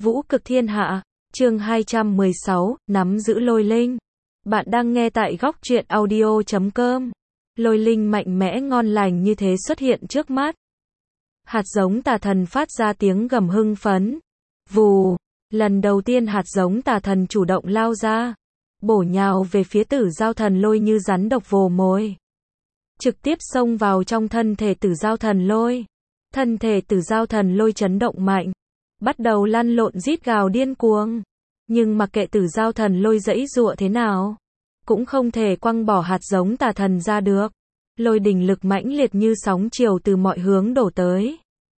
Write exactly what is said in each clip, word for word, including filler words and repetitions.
Vũ cực thiên hạ, chương hai trăm mười sáu, nắm giữ lôi linh. Bạn đang nghe tại góc truyện audio chấm com. Lôi linh mạnh mẽ ngon lành như thế xuất hiện trước mắt. Hạt giống tà thần phát ra tiếng gầm hưng phấn. Vù, lần đầu tiên hạt giống tà thần chủ động lao ra, bổ nhào về phía Tử Giao thần lôi như rắn độc vồ mồi. Trực tiếp xông vào trong thân thể Tử Giao thần lôi. Thân thể Tử Giao thần lôi chấn động mạnh, bắt đầu lăn lộn rít gào điên cuồng. Nhưng mặc kệ Tử Giao thần lôi giãy giụa thế nào, cũng không thể quăng bỏ hạt giống tà thần ra được. Lôi đình lực mãnh liệt như sóng chiều từ mọi hướng đổ tới.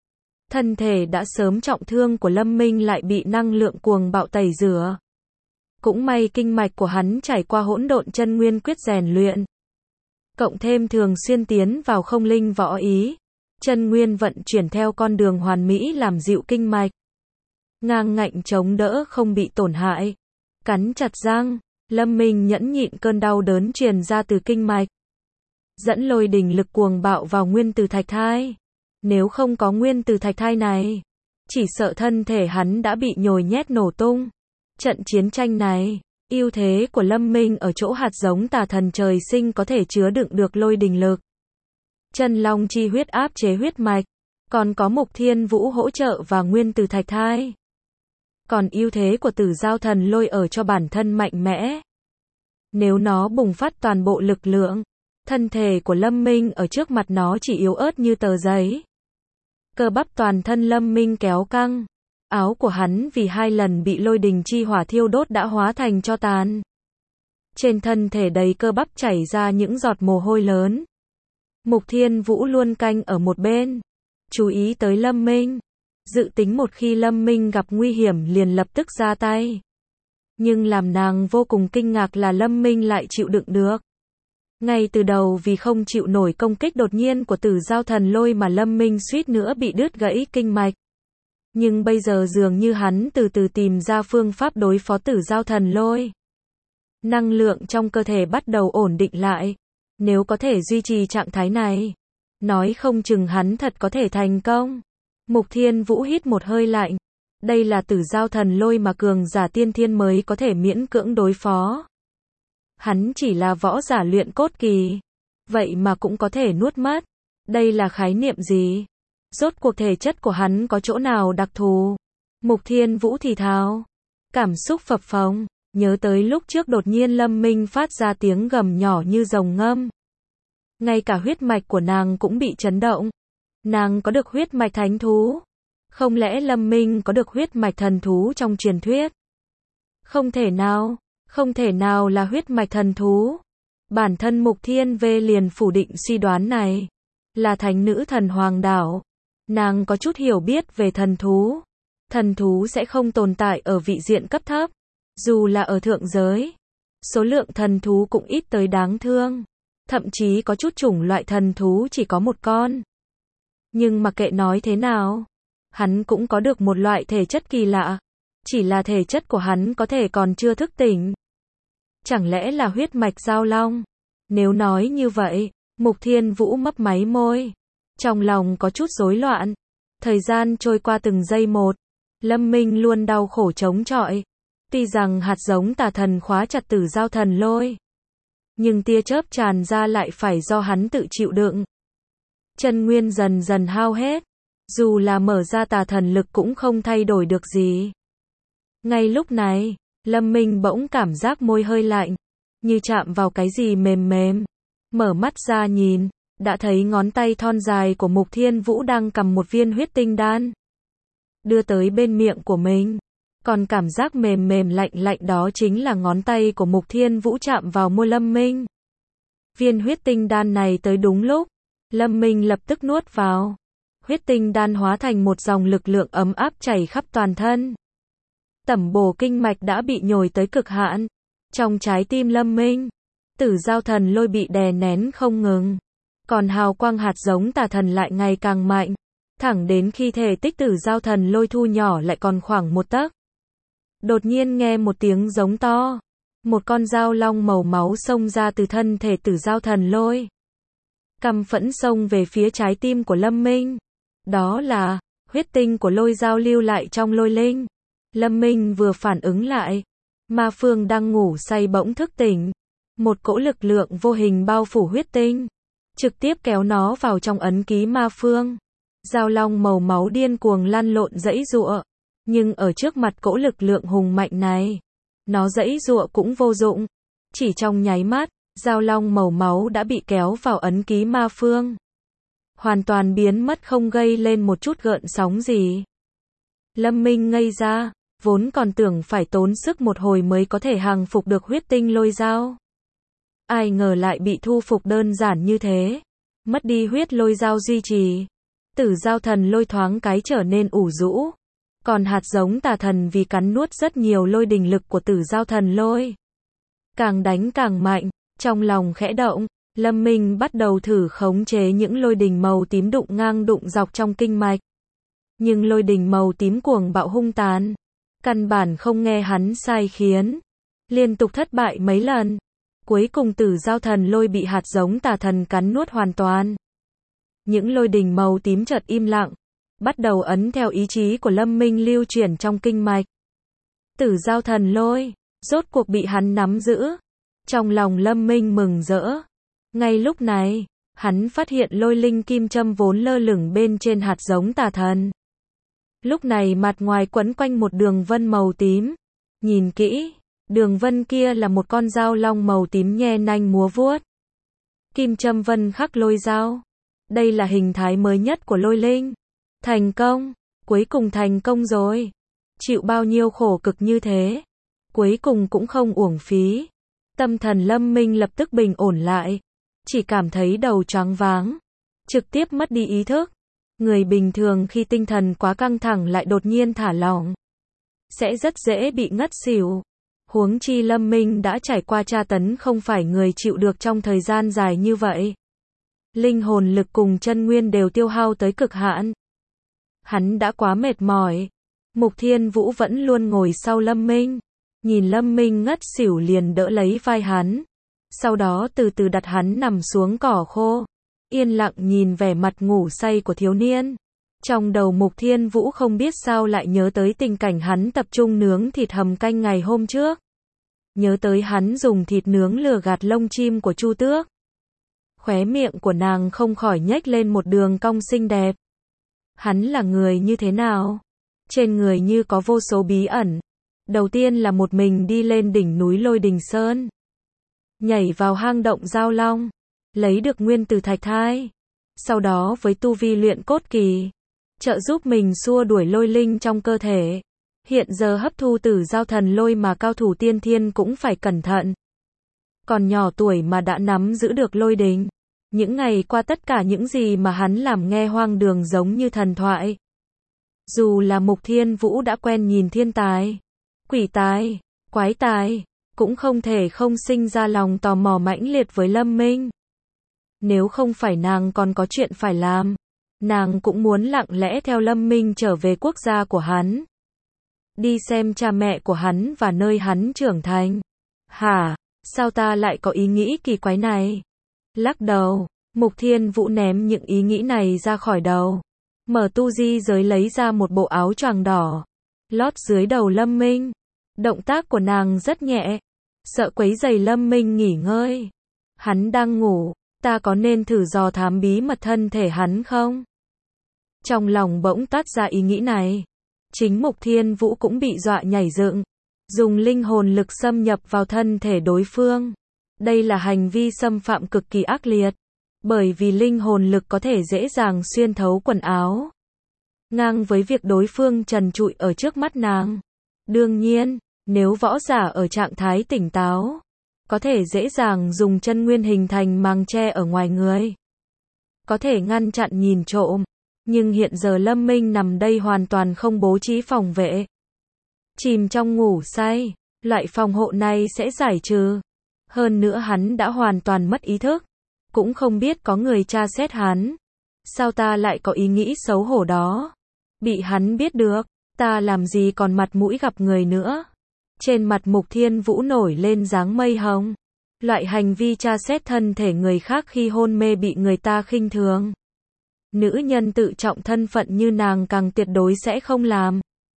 Thân thể đã sớm trọng thương của Lâm Minh lại bị năng lượng cuồng bạo tẩy rửa. Cũng may kinh mạch của hắn trải qua hỗn độn chân nguyên quyết rèn luyện, cộng thêm thường xuyên tiến vào không linh võ ý, chân nguyên vận chuyển theo con đường hoàn mỹ làm dịu kinh mạch, ngang ngạnh chống đỡ không bị tổn hại. Cắn chặt răng, Lâm Minh nhẫn nhịn cơn đau đớn truyền ra từ kinh mạch, dẫn lôi đình lực cuồng bạo vào nguyên tử thạch thai. Nếu không có nguyên tử thạch thai này, chỉ sợ thân thể hắn đã bị nhồi nhét nổ tung. Trận chiến tranh này, ưu thế của Lâm Minh ở chỗ hạt giống tà thần trời sinh có thể chứa đựng được lôi đình lực. Chân long chi huyết áp chế huyết mạch, còn có Mục Thiên Vũ hỗ trợ và nguyên tử thạch thai. Còn ưu thế của Tử Giao thần lôi ở cho bản thân mạnh mẽ. Nếu nó bùng phát toàn bộ lực lượng, thân thể của Lâm Minh ở trước mặt nó chỉ yếu ớt như tờ giấy. Cơ bắp toàn thân Lâm Minh kéo căng. Áo của hắn vì hai lần bị lôi đình chi hỏa thiêu đốt đã hóa thành tro tàn. Trên thân thể đầy cơ bắp chảy ra những giọt mồ hôi lớn. Mục Thiên Vũ luôn canh ở một bên, chú ý tới Lâm Minh, dự tính một khi Lâm Minh gặp nguy hiểm liền lập tức ra tay. Nhưng làm nàng vô cùng kinh ngạc là Lâm Minh lại chịu đựng được. Ngay từ đầu vì không chịu nổi công kích đột nhiên của Tử Giao thần lôi mà Lâm Minh suýt nữa bị đứt gãy kinh mạch. Nhưng bây giờ dường như hắn từ từ tìm ra phương pháp đối phó Tử Giao thần lôi. Năng lượng trong cơ thể bắt đầu ổn định lại. Nếu có thể duy trì trạng thái này, nói không chừng hắn thật có thể thành công. Mục Thiên Vũ hít một hơi lạnh. Đây là Tử Giao thần lôi mà cường giả tiên thiên mới có thể miễn cưỡng đối phó. Hắn chỉ là võ giả luyện cốt kỳ, vậy mà cũng có thể nuốt mất. Đây là khái niệm gì? Rốt cuộc thể chất của hắn có chỗ nào đặc thù? Mục Thiên Vũ thì thào, cảm xúc phập phồng, nhớ tới lúc trước đột nhiên Lâm Minh phát ra tiếng gầm nhỏ như rồng ngâm. Ngay cả huyết mạch của nàng cũng bị chấn động. Nàng có được huyết mạch thánh thú. Không lẽ Lâm Minh có được huyết mạch thần thú trong truyền thuyết? Không thể nào, không thể nào là huyết mạch thần thú. Bản thân Mục Thiên Vê liền phủ định suy đoán này. Là thánh nữ thần hoàng đảo. Nàng có chút hiểu biết về thần thú. Thần thú sẽ không tồn tại ở vị diện cấp thấp. Dù là ở thượng giới, số lượng thần thú cũng ít tới đáng thương. Thậm chí có chút chủng loại thần thú chỉ có một con. Nhưng mặc kệ nói thế nào, hắn cũng có được một loại thể chất kỳ lạ. Chỉ là thể chất của hắn có thể còn chưa thức tỉnh. Chẳng lẽ là huyết mạch giao long? Nếu nói như vậy, Mục Thiên Vũ mấp máy môi. Trong lòng có chút rối loạn. Thời gian trôi qua từng giây một. Lâm Minh luôn đau khổ chống chọi. Tuy rằng hạt giống tà thần khóa chặt Tử Giao thần lôi, nhưng tia chớp tràn ra lại phải do hắn tự chịu đựng. Chân nguyên dần dần hao hết. Dù là mở ra tà thần lực cũng không thay đổi được gì. Ngay lúc này, Lâm Minh bỗng cảm giác môi hơi lạnh, như chạm vào cái gì mềm mềm. Mở mắt ra nhìn, đã thấy ngón tay thon dài của Mục Thiên Vũ đang cầm một viên huyết tinh đan, đưa tới bên miệng của mình. Còn cảm giác mềm mềm lạnh lạnh đó chính là ngón tay của Mục Thiên Vũ chạm vào môi Lâm Minh. Viên huyết tinh đan này tới đúng lúc, Lâm Minh lập tức nuốt vào. Huyết tinh đan hóa thành một dòng lực lượng ấm áp chảy khắp toàn thân. Tẩm bổ kinh mạch đã bị nhồi tới cực hạn. Trong trái tim Lâm Minh, Tử Giao thần lôi bị đè nén không ngừng. Còn hào quang hạt giống tà thần lại ngày càng mạnh. Thẳng đến khi thể tích Tử Giao thần lôi thu nhỏ lại còn khoảng một tấc. Đột nhiên nghe một tiếng giống to. Một con dao long màu máu xông ra từ thân thể Tử Giao thần lôi. Căm phẫn xông về phía trái tim của Lâm Minh. Đó là huyết tinh của lôi dao lưu lại trong lôi linh. Lâm Minh vừa phản ứng lại, Ma Phương đang ngủ say bỗng thức tỉnh. Một cỗ lực lượng vô hình bao phủ huyết tinh, trực tiếp kéo nó vào trong ấn ký Ma Phương. Dao long màu máu điên cuồng lăn lộn giãy giụa, nhưng ở trước mặt cỗ lực lượng hùng mạnh này, nó giãy giụa cũng vô dụng. Chỉ trong nháy mắt, dao long màu máu đã bị kéo vào ấn ký Ma Phương, hoàn toàn biến mất không gây lên một chút gợn sóng gì. Lâm Minh ngây ra, vốn còn tưởng phải tốn sức một hồi mới có thể hàng phục được huyết tinh lôi dao. Ai ngờ lại bị thu phục đơn giản như thế. Mất đi huyết lôi dao duy trì, tử dao thần lôi thoáng cái trở nên ủ rũ. Còn hạt giống tà thần vì cắn nuốt rất nhiều lôi đình lực của tử dao thần lôi. Càng đánh càng mạnh, trong lòng khẽ động, Lâm Minh bắt đầu thử khống chế những lôi đình màu tím đụng ngang đụng dọc trong kinh mạch. Nhưng lôi đình màu tím cuồng bạo hung tàn, căn bản không nghe hắn sai khiến, liên tục thất bại mấy lần. Cuối cùng tử dao thần lôi bị hạt giống tà thần cắn nuốt hoàn toàn. Những lôi đình màu tím chợt im lặng, bắt đầu ấn theo ý chí của Lâm Minh lưu chuyển trong kinh mạch. Tử dao thần lôi, rốt cuộc bị hắn nắm giữ. Trong lòng Lâm Minh mừng rỡ. Ngay lúc này, hắn phát hiện lôi linh kim châm vốn lơ lửng bên trên hạt giống tà thần. Lúc này mặt ngoài quấn quanh một đường vân màu tím. Nhìn kỹ, đường vân kia là một con dao long màu tím nhe nanh múa vuốt. Kim châm vân khắc lôi dao. Đây là hình thái mới nhất của lôi linh. Thành công, cuối cùng thành công rồi. Chịu bao nhiêu khổ cực như thế, cuối cùng cũng không uổng phí. Tâm thần Lâm Minh lập tức bình ổn lại, chỉ cảm thấy đầu choáng váng, trực tiếp mất đi ý thức. Người bình thường khi tinh thần quá căng thẳng lại đột nhiên thả lỏng, sẽ rất dễ bị ngất xỉu. Huống chi Lâm Minh đã trải qua tra tấn không phải người chịu được trong thời gian dài như vậy. Linh hồn lực cùng chân nguyên đều tiêu hao tới cực hạn. Hắn đã quá mệt mỏi. Mục Thiên Vũ vẫn luôn ngồi sau Lâm Minh. Nhìn Lâm Minh ngất xỉu liền đỡ lấy vai hắn. Sau đó từ từ đặt hắn nằm xuống cỏ khô. Yên lặng nhìn vẻ mặt ngủ say của thiếu niên. Trong đầu Mục Thiên Vũ không biết sao lại nhớ tới tình cảnh hắn tập trung nướng thịt hầm canh ngày hôm trước. Nhớ tới hắn dùng thịt nướng lừa gạt lông chim của Chu Tước. Khóe miệng của nàng không khỏi nhếch lên một đường cong xinh đẹp. Hắn là người như thế nào? Trên người như có vô số bí ẩn. Đầu tiên là một mình đi lên đỉnh núi Lôi Đình Sơn. Nhảy vào hang động Giao Long. Lấy được nguyên tử thạch thai. Sau đó với tu vi luyện cốt kỳ, trợ giúp mình xua đuổi lôi linh trong cơ thể. Hiện giờ hấp thu tử dao thần lôi mà cao thủ tiên thiên cũng phải cẩn thận. Còn nhỏ tuổi mà đã nắm giữ được lôi đình. Những ngày qua tất cả những gì mà hắn làm nghe hoang đường giống như thần thoại. Dù là Mục Thiên Vũ đã quen nhìn thiên tài, quỷ tài, quái tài, cũng không thể không sinh ra lòng tò mò mãnh liệt với Lâm Minh. Nếu không phải nàng còn có chuyện phải làm, nàng cũng muốn lặng lẽ theo Lâm Minh trở về quốc gia của hắn. Đi xem cha mẹ của hắn và nơi hắn trưởng thành. Hả? Sao ta lại có ý nghĩ kỳ quái này? Lắc đầu, Mục Thiên Vũ ném những ý nghĩ này ra khỏi đầu. Mở tu di giới lấy ra một bộ áo choàng đỏ, lót dưới đầu Lâm Minh. Động tác của nàng rất nhẹ, sợ quấy rầy Lâm Minh nghỉ ngơi. Hắn đang ngủ, ta có nên thử dò thám bí mật thân thể hắn không? Trong lòng bỗng toát ra ý nghĩ này. Chính Mục Thiên Vũ cũng bị dọa nhảy dựng, dùng linh hồn lực xâm nhập vào thân thể đối phương. Đây là hành vi xâm phạm cực kỳ ác liệt, bởi vì linh hồn lực có thể dễ dàng xuyên thấu quần áo, ngang với việc đối phương trần trụi ở trước mắt nàng. Đương nhiên, nếu võ giả ở trạng thái tỉnh táo, có thể dễ dàng dùng chân nguyên hình thành màng che ở ngoài người, có thể ngăn chặn nhìn trộm. Nhưng hiện giờ Lâm Minh nằm đây hoàn toàn không bố trí phòng vệ. Chìm trong ngủ say, loại phòng hộ này sẽ giải trừ. Hơn nữa hắn đã hoàn toàn mất ý thức. Cũng không biết có người tra xét hắn. Sao ta lại có ý nghĩ xấu hổ đó? Bị hắn biết được, ta làm gì còn mặt mũi gặp người nữa. Trên mặt Mục Thiên Vũ nổi lên dáng mây hồng. Loại hành vi tra xét thân thể người khác khi hôn mê bị người ta khinh thường. Nữ nhân tự trọng thân phận như nàng càng tuyệt đối sẽ không làm.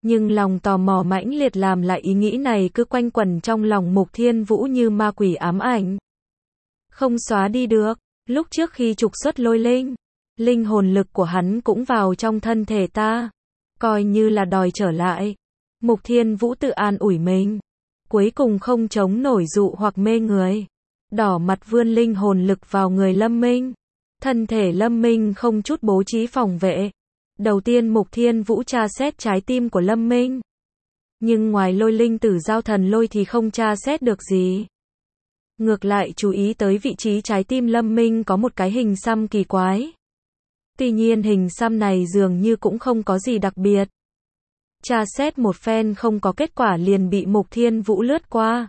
Nhưng lòng tò mò mãnh liệt làm lại ý nghĩ này cứ quanh quẩn trong lòng Mục Thiên Vũ như ma quỷ ám ảnh. Không xóa đi được, lúc trước khi trục xuất lôi linh, linh hồn lực của hắn cũng vào trong thân thể ta, coi như là đòi trở lại. Mục Thiên Vũ tự an ủi mình, cuối cùng không chống nổi dụ hoặc mê người, đỏ mặt vươn linh hồn lực vào người Lâm Minh. Thân thể Lâm Minh không chút bố trí phòng vệ. Đầu tiên Mục Thiên Vũ tra xét trái tim của Lâm Minh. Nhưng ngoài lôi linh tử giao thần lôi thì không tra xét được gì. Ngược lại chú ý tới vị trí trái tim Lâm Minh có một cái hình xăm kỳ quái. Tuy nhiên hình xăm này dường như cũng không có gì đặc biệt. Tra xét một phen không có kết quả liền bị Mục Thiên Vũ lướt qua.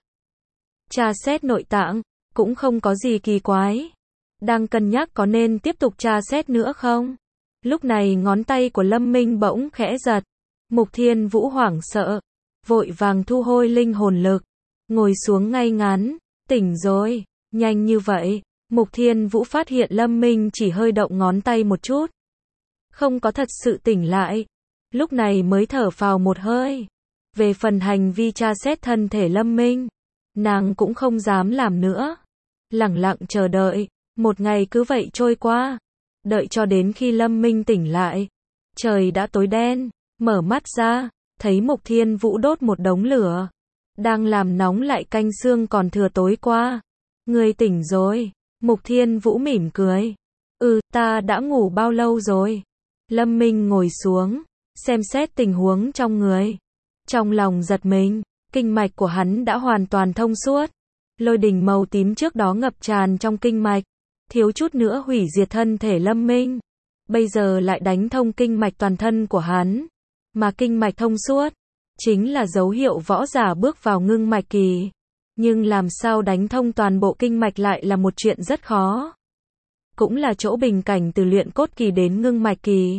Tra xét nội tạng, cũng không có gì kỳ quái. Đang cân nhắc có nên tiếp tục tra xét nữa không? Lúc này ngón tay của Lâm Minh bỗng khẽ giật. Mục Thiên Vũ hoảng sợ, vội vàng thu hồi linh hồn lực, ngồi xuống ngay ngắn, tỉnh rồi, nhanh như vậy. Mục Thiên Vũ phát hiện Lâm Minh chỉ hơi động ngón tay một chút, không có thật sự tỉnh lại. Lúc này mới thở phào một hơi. Về phần hành vi tra xét thân thể Lâm Minh, nàng cũng không dám làm nữa. Lẳng lặng chờ đợi, một ngày cứ vậy trôi qua. Đợi cho đến khi Lâm Minh tỉnh lại, trời đã tối đen, mở mắt ra, thấy Mục Thiên Vũ đốt một đống lửa, đang làm nóng lại canh xương còn thừa tối qua. Người tỉnh rồi, Mục Thiên Vũ mỉm cười. Ừ, ta đã ngủ bao lâu rồi? Lâm Minh ngồi xuống, xem xét tình huống trong người. Trong lòng giật mình, kinh mạch của hắn đã hoàn toàn thông suốt. Lôi đỉnh màu tím trước đó ngập tràn trong kinh mạch, thiếu chút nữa hủy diệt thân thể Lâm Minh. Bây giờ lại đánh thông kinh mạch toàn thân của hắn. Mà kinh mạch thông suốt, chính là dấu hiệu võ giả bước vào ngưng mạch kỳ. Nhưng làm sao đánh thông toàn bộ kinh mạch lại là một chuyện rất khó. Cũng là chỗ bình cảnh từ luyện cốt kỳ đến ngưng mạch kỳ.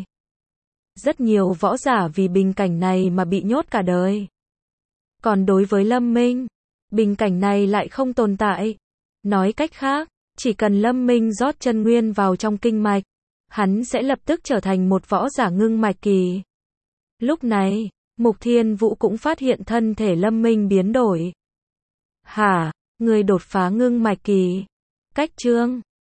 Rất nhiều võ giả vì bình cảnh này mà bị nhốt cả đời. Còn đối với Lâm Minh, bình cảnh này lại không tồn tại. Nói cách khác, chỉ cần Lâm Minh rót chân nguyên vào trong kinh mạch, hắn sẽ lập tức trở thành một võ giả ngưng mạch kỳ. Lúc này, Mục Thiên Vũ cũng phát hiện thân thể Lâm Minh biến đổi. Hả, người đột phá ngưng mạch kỳ? Cách chương